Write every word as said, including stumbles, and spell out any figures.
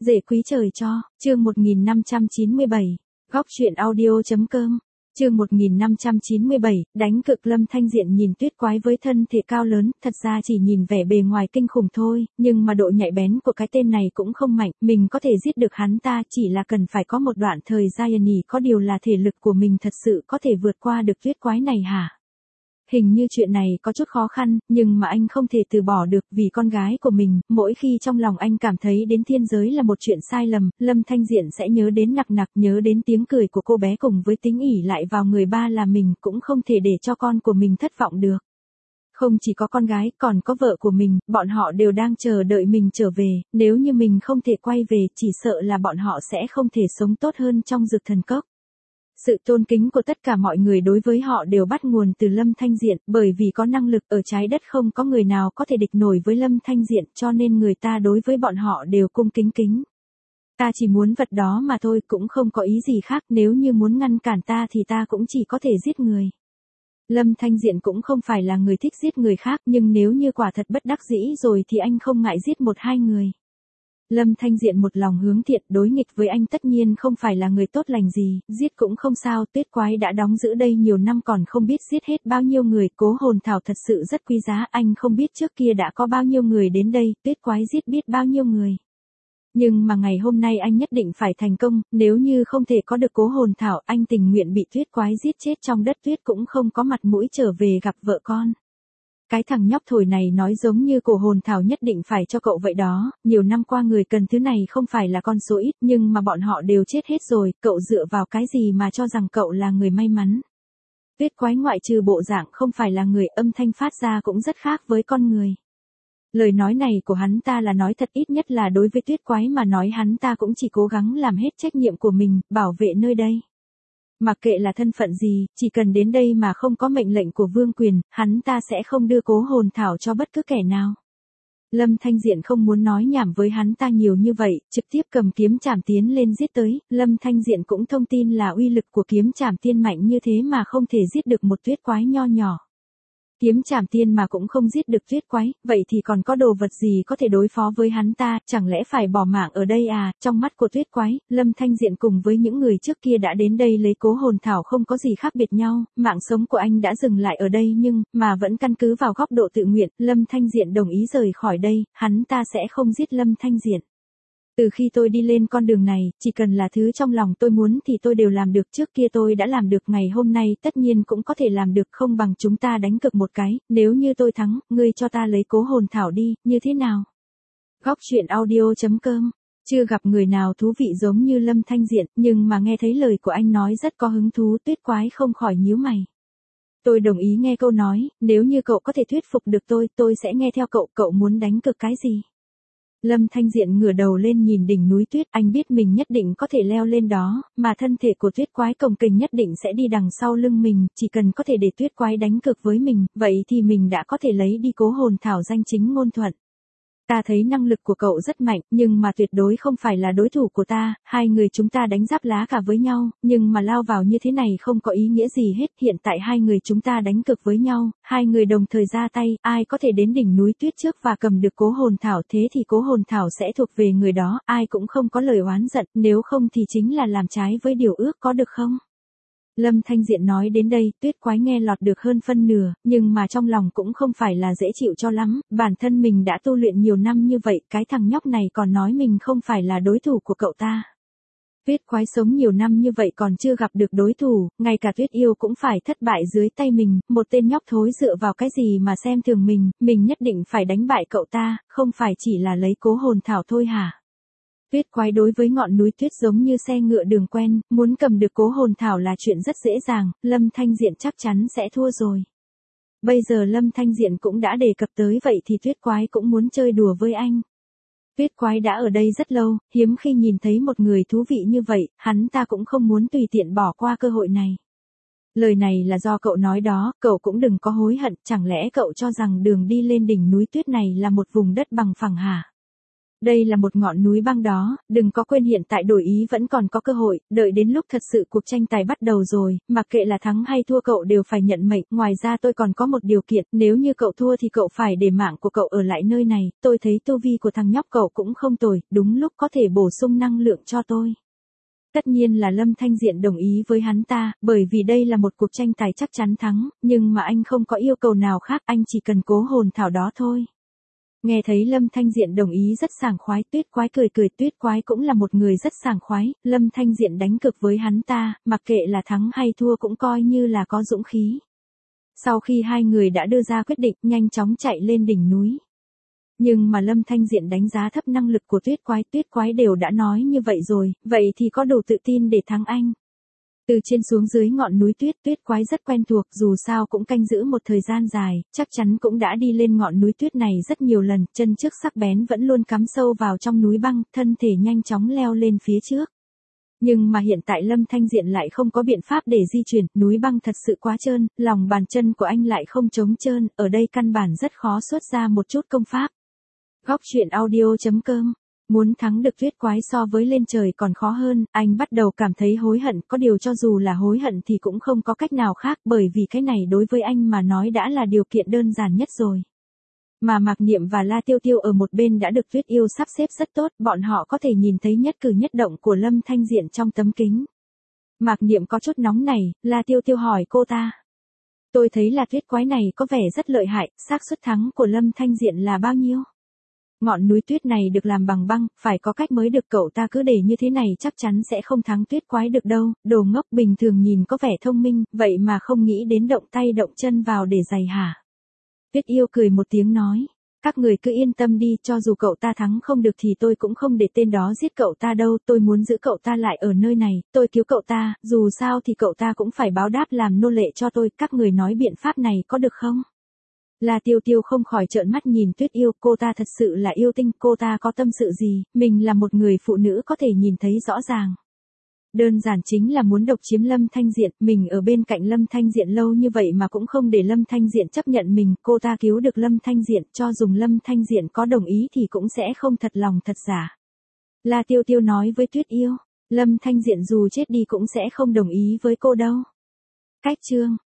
Rể quý trời cho, chương một nghìn năm trăm chín mươi bảy, góc truyện audio.com, chương một nghìn năm trăm chín mươi bảy, đánh cực. Lâm Thanh Diện nhìn Tuyết Quái với thân thể cao lớn, thật ra chỉ nhìn vẻ bề ngoài kinh khủng thôi, nhưng mà độ nhạy bén của cái tên này cũng không mạnh, mình có thể giết được hắn ta, chỉ là cần phải có một đoạn thời gian nhỉ, có điều là thể lực của mình thật sự có thể vượt qua được Tuyết Quái này hả? Hình như chuyện này có chút khó khăn, nhưng mà anh không thể từ bỏ được vì con gái của mình, mỗi khi trong lòng anh cảm thấy đến thiên giới là một chuyện sai lầm, Lâm Thanh Diện sẽ nhớ đến nặc nặc, nhớ đến tiếng cười của cô bé cùng với tính ỷ lại vào người ba là mình, cũng không thể để cho con của mình thất vọng được. Không chỉ có con gái, còn có vợ của mình, bọn họ đều đang chờ đợi mình trở về, nếu như mình không thể quay về, chỉ sợ là bọn họ sẽ không thể sống tốt hơn trong Dược Thần Cốc. Sự tôn kính của tất cả mọi người đối với họ đều bắt nguồn từ Lâm Thanh Diện, bởi vì có năng lực ở trái đất không có người nào có thể địch nổi với Lâm Thanh Diện, cho nên người ta đối với bọn họ đều cung kính kính. Ta chỉ muốn vật đó mà thôi, cũng không có ý gì khác, nếu như muốn ngăn cản ta thì ta cũng chỉ có thể giết người. Lâm Thanh Diện cũng không phải là người thích giết người khác, nhưng nếu như quả thật bất đắc dĩ rồi thì anh không ngại giết một hai người. Lâm Thanh Diện một lòng hướng thiện, đối nghịch với anh tất nhiên không phải là người tốt lành gì, giết cũng không sao, Tuyết Quái đã đóng giữ đây nhiều năm còn không biết giết hết bao nhiêu người, cố hồn thảo thật sự rất quý giá, anh không biết trước kia đã có bao nhiêu người đến đây, Tuyết Quái giết biết bao nhiêu người. Nhưng mà ngày hôm nay anh nhất định phải thành công, nếu như không thể có được cố hồn thảo, anh tình nguyện bị Tuyết Quái giết chết trong đất tuyết cũng không có mặt mũi trở về gặp vợ con. Cái thằng nhóc thổi này nói giống như cổ hồn thảo nhất định phải cho cậu vậy đó, nhiều năm qua người cần thứ này không phải là con số ít, nhưng mà bọn họ đều chết hết rồi, cậu dựa vào cái gì mà cho rằng cậu là người may mắn. Tuyết Quái ngoại trừ bộ dạng không phải là người, âm thanh phát ra cũng rất khác với con người. Lời nói này của hắn ta là nói thật, ít nhất là đối với Tuyết Quái mà nói, hắn ta cũng chỉ cố gắng làm hết trách nhiệm của mình, bảo vệ nơi đây. Mặc kệ là thân phận gì, chỉ cần đến đây mà không có mệnh lệnh của vương quyền, hắn ta sẽ không đưa cố hồn thảo cho bất cứ kẻ nào. Lâm Thanh Diện không muốn nói nhảm với hắn ta nhiều như vậy, trực tiếp cầm kiếm trảm tiến lên giết tới, Lâm Thanh Diện cũng thông tin là uy lực của kiếm trảm tiên mạnh như thế mà không thể giết được một Tuyết Quái nho nhỏ. Kiếm trảm tiên mà cũng không giết được Tuyết Quái, vậy thì còn có đồ vật gì có thể đối phó với hắn ta, chẳng lẽ phải bỏ mạng ở đây à? Trong mắt của Tuyết Quái, Lâm Thanh Diện cùng với những người trước kia đã đến đây lấy cố hồn thảo không có gì khác biệt nhau, mạng sống của anh đã dừng lại ở đây nhưng, mà vẫn căn cứ vào góc độ tự nguyện, Lâm Thanh Diện đồng ý rời khỏi đây, hắn ta sẽ không giết Lâm Thanh Diện. Từ khi tôi đi lên con đường này, chỉ cần là thứ trong lòng tôi muốn thì tôi đều làm được, trước kia tôi đã làm được, ngày hôm nay tất nhiên cũng có thể làm được, không bằng chúng ta đánh cược một cái, nếu như tôi thắng, ngươi cho ta lấy cố hồn thảo đi, như thế nào? Góc truyện audio.com, chưa gặp người nào thú vị giống như Lâm Thanh Diện, nhưng mà nghe thấy lời của anh nói rất có hứng thú, Tuyết Quái không khỏi nhíu mày. Tôi đồng ý nghe câu nói, nếu như cậu có thể thuyết phục được tôi, tôi sẽ nghe theo cậu, cậu muốn đánh cược cái gì? Lâm Thanh Diện ngửa đầu lên nhìn đỉnh núi tuyết, anh biết mình nhất định có thể leo lên đó, mà thân thể của Tuyết Quái cồng kềnh nhất định sẽ đi đằng sau lưng mình, chỉ cần có thể để Tuyết Quái đánh cược với mình, vậy thì mình đã có thể lấy đi cố hồn thảo danh chính ngôn thuận. Ta thấy năng lực của cậu rất mạnh, nhưng mà tuyệt đối không phải là đối thủ của ta, hai người chúng ta đánh giáp lá cả với nhau, nhưng mà lao vào như thế này không có ý nghĩa gì hết, hiện tại hai người chúng ta đánh cược với nhau, hai người đồng thời ra tay, ai có thể đến đỉnh núi tuyết trước và cầm được cố hồn thảo thế thì cố hồn thảo sẽ thuộc về người đó, ai cũng không có lời oán giận, nếu không thì chính là làm trái với điều ước, có được không? Lâm Thanh Diện nói đến đây, Tuyết Quái nghe lọt được hơn phân nửa, nhưng mà trong lòng cũng không phải là dễ chịu cho lắm, bản thân mình đã tu luyện nhiều năm như vậy, cái thằng nhóc này còn nói mình không phải là đối thủ của cậu ta. Tuyết Quái sống nhiều năm như vậy còn chưa gặp được đối thủ, ngay cả Tuyết Yêu cũng phải thất bại dưới tay mình, một tên nhóc thối dựa vào cái gì mà xem thường mình, mình nhất định phải đánh bại cậu ta, không phải chỉ là lấy cố hồn thảo thôi hả? Tuyết Quái đối với ngọn núi tuyết giống như xe ngựa đường quen, muốn cầm được cố hồn thảo là chuyện rất dễ dàng, Lâm Thanh Diện chắc chắn sẽ thua rồi. Bây giờ Lâm Thanh Diện cũng đã đề cập tới vậy thì Tuyết Quái cũng muốn chơi đùa với anh. Tuyết Quái đã ở đây rất lâu, hiếm khi nhìn thấy một người thú vị như vậy, hắn ta cũng không muốn tùy tiện bỏ qua cơ hội này. Lời này là do cậu nói đó, cậu cũng đừng có hối hận, chẳng lẽ cậu cho rằng đường đi lên đỉnh núi tuyết này là một vùng đất bằng phẳng hả? Đây là một ngọn núi băng đó, đừng có quên hiện tại đổi ý vẫn còn có cơ hội, đợi đến lúc thật sự cuộc tranh tài bắt đầu rồi, mặc kệ là thắng hay thua cậu đều phải nhận mệnh, ngoài ra tôi còn có một điều kiện, nếu như cậu thua thì cậu phải để mạng của cậu ở lại nơi này, tôi thấy tu vi của thằng nhóc cậu cũng không tồi, đúng lúc có thể bổ sung năng lượng cho tôi. Tất nhiên là Lâm Thanh Diện đồng ý với hắn ta, bởi vì đây là một cuộc tranh tài chắc chắn thắng, nhưng mà anh không có yêu cầu nào khác, anh chỉ cần cố hồn thảo đó thôi. Nghe thấy Lâm Thanh Diện đồng ý rất sảng khoái, Tuyết Quái cười cười, Tuyết Quái cũng là một người rất sảng khoái, Lâm Thanh Diện đánh cược với hắn ta, mặc kệ là thắng hay thua cũng coi như là có dũng khí. Sau khi hai người đã đưa ra quyết định, nhanh chóng chạy lên đỉnh núi. Nhưng mà Lâm Thanh Diện đánh giá thấp năng lực của Tuyết Quái, Tuyết Quái đều đã nói như vậy rồi, vậy thì có đủ tự tin để thắng anh. Từ trên xuống dưới ngọn núi tuyết, Tuyết Quái rất quen thuộc, dù sao cũng canh giữ một thời gian dài, chắc chắn cũng đã đi lên ngọn núi tuyết này rất nhiều lần, chân trước sắc bén vẫn luôn cắm sâu vào trong núi băng, thân thể nhanh chóng leo lên phía trước. Nhưng mà hiện tại Lâm Thanh Diện lại không có biện pháp để di chuyển, núi băng thật sự quá trơn, lòng bàn chân của anh lại không trống trơn, ở đây căn bản rất khó xuất ra một chút công pháp. Góc truyện audio chấm com. Muốn thắng được Tuyết Quái so với lên trời còn khó hơn, anh bắt đầu cảm thấy hối hận, có điều cho dù là hối hận thì cũng không có cách nào khác, bởi vì cái này đối với anh mà nói đã là điều kiện đơn giản nhất rồi. Mà Mạc Niệm và La Tiêu Tiêu ở một bên đã được Tuyết Yêu sắp xếp rất tốt, bọn họ có thể nhìn thấy nhất cử nhất động của Lâm Thanh Diện trong tấm kính. Mạc Niệm có chút nóng này, La Tiêu Tiêu hỏi cô ta. Tôi thấy là Tuyết Quái này có vẻ rất lợi hại, xác suất thắng của Lâm Thanh Diện là bao nhiêu? Ngọn núi tuyết này được làm bằng băng, phải có cách mới được, cậu ta cứ để như thế này chắc chắn sẽ không thắng Tuyết Quái được đâu, đồ ngốc, bình thường nhìn có vẻ thông minh, vậy mà không nghĩ đến động tay động chân vào để giày hả? Tuyết Yêu cười một tiếng nói, các người cứ yên tâm đi, cho dù cậu ta thắng không được thì tôi cũng không để tên đó giết cậu ta đâu, tôi muốn giữ cậu ta lại ở nơi này, tôi cứu cậu ta, dù sao thì cậu ta cũng phải báo đáp làm nô lệ cho tôi, các người nói biện pháp này có được không? La Tiêu Tiêu không khỏi trợn mắt nhìn Tuyết Yêu, cô ta thật sự là yêu tinh, cô ta có tâm sự gì, mình là một người phụ nữ có thể nhìn thấy rõ ràng. Đơn giản chính là muốn độc chiếm Lâm Thanh Diện, mình ở bên cạnh Lâm Thanh Diện lâu như vậy mà cũng không để Lâm Thanh Diện chấp nhận mình, cô ta cứu được Lâm Thanh Diện, cho dùng Lâm Thanh Diện có đồng ý thì cũng sẽ không thật lòng thật giả. La Tiêu Tiêu nói với Tuyết Yêu, Lâm Thanh Diện dù chết đi cũng sẽ không đồng ý với cô đâu. Cách chương